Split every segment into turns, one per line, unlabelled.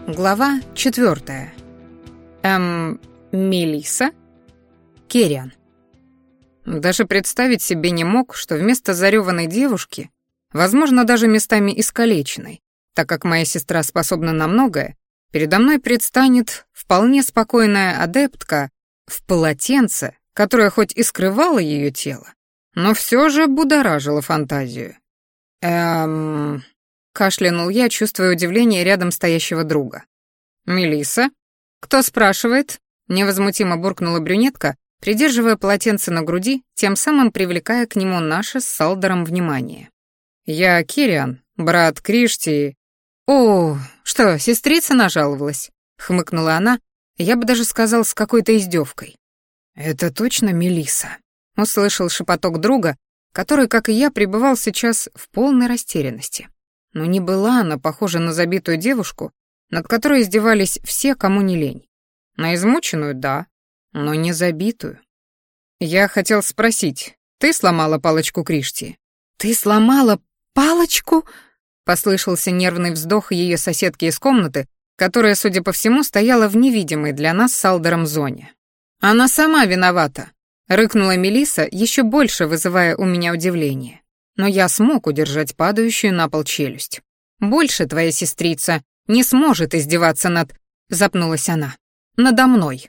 Глава 4. Мелисса? Кириан. Даже представить себе не мог, что вместо зареванной девушки, возможно, даже местами искалеченной, так как моя сестра способна на многое, передо мной предстанет вполне спокойная адептка в полотенце, которое хоть и скрывало ее тело, но все же будоражило фантазию. Кашлянул я, чувствуя удивление рядом стоящего друга. «Мелисса? Кто спрашивает?» Невозмутимо буркнула брюнетка, придерживая полотенце на груди, тем самым привлекая к нему наше с Салдером внимание. «Я Кириан, брат Кришти». «О, что, сестрица нажаловалась?» — хмыкнула она, я бы даже сказал, с какой-то издевкой. «Это точно Мелисса?» — услышал шепоток друга, который, как и я, пребывал сейчас в полной растерянности. Но не была она похожа на забитую девушку, над которой издевались все, кому не лень. На измученную — да, но не забитую. Я хотел спросить, ты сломала палочку Кришти? «Ты сломала палочку?» — послышался нервный вздох ее соседки из комнаты, которая, судя по всему, стояла в невидимой для нас с Алдером зоне. «Она сама виновата», — рыкнула Мелисса, еще больше вызывая у меня удивление. Но я смог удержать падающую на пол челюсть. «Больше твоя сестрица не сможет издеваться над...» — запнулась она. «Надо мной».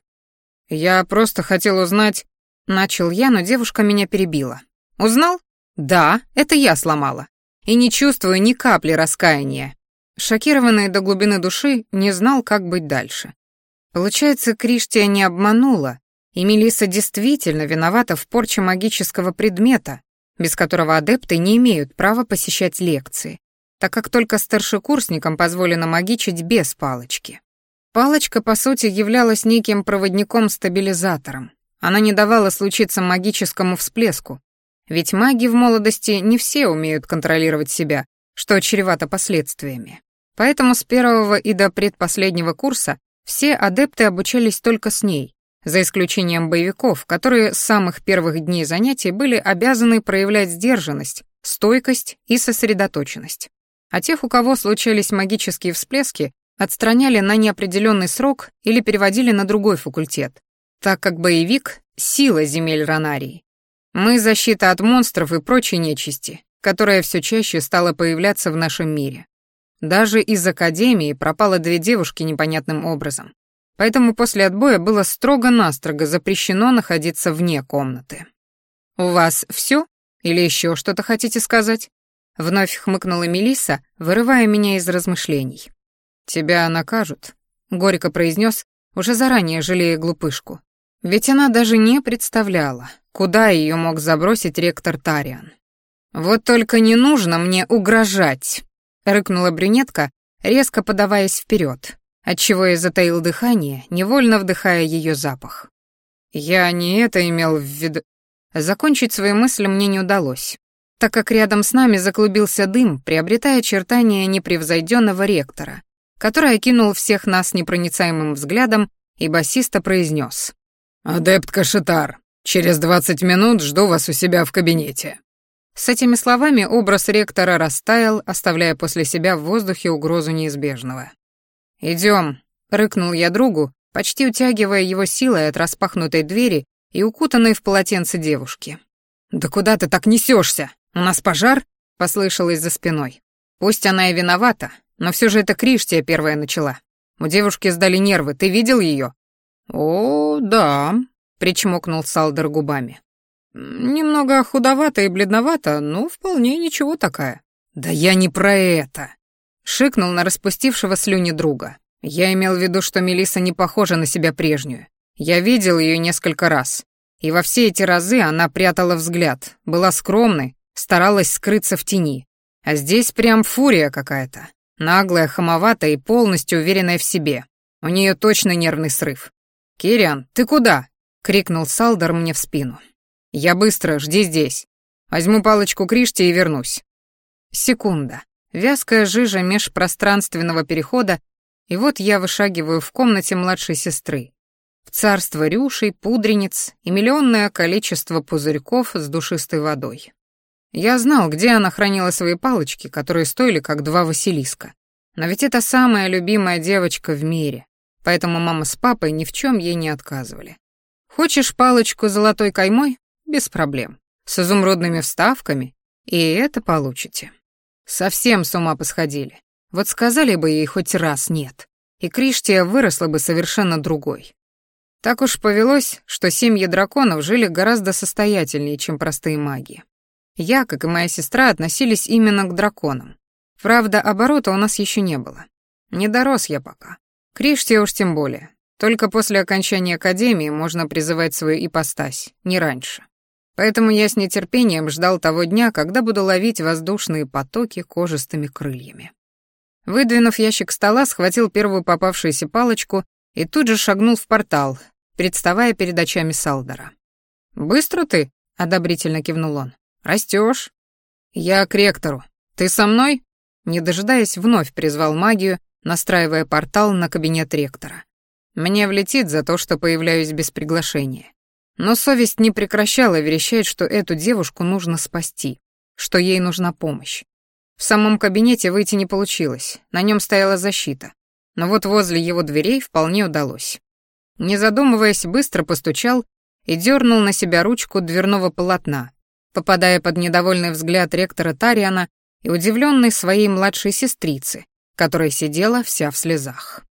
«Я просто хотел узнать...» — начал я, но девушка меня перебила. «Узнал? Да, это я сломала. И не чувствую ни капли раскаяния». Шокированный до глубины души, не знал, как быть дальше. Получается, Криштия не обманула, и Мелисса действительно виновата в порче магического предмета, без которого адепты не имеют права посещать лекции, так как только старшекурсникам позволено магичить без палочки. Палочка, по сути, являлась неким проводником-стабилизатором. Она не давала случиться магическому всплеску, ведь маги в молодости не все умеют контролировать себя, что чревато последствиями. Поэтому с первого и до предпоследнего курса все адепты обучались только с ней, за исключением боевиков, которые с самых первых дней занятий были обязаны проявлять сдержанность, стойкость и сосредоточенность. А тех, у кого случались магические всплески, отстраняли на неопределенный срок или переводили на другой факультет, так как боевик — сила земель Ронарии. Мы — защита от монстров и прочей нечисти, которая все чаще стала появляться в нашем мире. Даже из академии пропало 2 девушки непонятным образом. Поэтому после отбоя было строго-настрого запрещено находиться вне комнаты. «У вас все? Или еще что-то хотите сказать?» Вновь хмыкнула Мелисса, вырывая меня из размышлений. «Тебя накажут», — горько произнес, уже заранее жалея глупышку. Ведь она даже не представляла, куда ее мог забросить ректор Тариан. «Вот только не нужно мне угрожать», — рыкнула брюнетка, резко подаваясь вперед, отчего я затаил дыхание, невольно вдыхая ее запах. Я не это имел в виду. Закончить свои мысли мне не удалось, так как рядом с нами заклубился дым, приобретая очертания непревзойденного ректора, который окинул всех нас непроницаемым взглядом и басисто произнес: «Адептка Шитар, через 20 минут жду вас у себя в кабинете». С этими словами образ ректора растаял, оставляя после себя в воздухе угрозу неизбежного. «Идем», — рыкнул я другу, почти утягивая его силой от распахнутой двери и укутанной в полотенце девушки. «Да куда ты так несешься? У нас пожар?» — послышалось за спиной. Пусть она и виновата, но все же это Криштия первая начала. У девушки сдали нервы, ты видел ее? «О, да», — причмокнул Салдер губами. «Немного худовата и бледновата, но вполне ничего такая». «Да я не про это», — шикнул на распустившего слюни друга. «Я имел в виду, что Мелисса не похожа на себя прежнюю. Я видел ее несколько раз, и во все эти разы она прятала взгляд, была скромной, старалась скрыться в тени. А здесь прям фурия какая-то, наглая, хамоватая и полностью уверенная в себе. У нее точно нервный срыв». «Кириан, ты куда?» — крикнул Салдер мне в спину. «Я быстро, жди здесь. Возьму палочку Кришти и вернусь». Секунда. Вязкая жижа межпространственного перехода, и вот я вышагиваю в комнате младшей сестры. В царство рюшей, пудрениц и миллионное количество пузырьков с душистой водой. Я знал, где она хранила свои палочки, которые стоили как 2 Василиска. Но ведь это самая любимая девочка в мире, поэтому мама с папой ни в чем ей не отказывали. Хочешь палочку с золотой каймой? Без проблем. С изумрудными вставками? И это получите. Совсем с ума посходили. Вот сказали бы ей хоть раз «нет», и Криштия выросла бы совершенно другой. Так уж повелось, что семьи драконов жили гораздо состоятельнее, чем простые маги. Я, как и моя сестра, относились именно к драконам. Правда, оборота у нас еще не было. Не дорос я пока. Криштия уж тем более. Только после окончания академии можно призывать свою ипостась, не раньше. Поэтому я с нетерпением ждал того дня, когда буду ловить воздушные потоки кожистыми крыльями. Выдвинув ящик стола, схватил первую попавшуюся палочку и тут же шагнул в портал, представая перед очами Салдора. «Быстро ты?» — одобрительно кивнул он. «Растёшь». «Я к ректору. Ты со мной?» Не дожидаясь, вновь призвал магию, настраивая портал на кабинет ректора. Мне влетит за то, что появляюсь без приглашения. Но совесть не прекращала верещать, что эту девушку нужно спасти, что ей нужна помощь. В самом кабинете выйти не получилось, на нем стояла защита, но вот возле его дверей вполне удалось. Не задумываясь, быстро постучал и дернул на себя ручку дверного полотна, попадая под недовольный взгляд ректора Тариана и удивленной своей младшей сестрицы, которая сидела вся в слезах.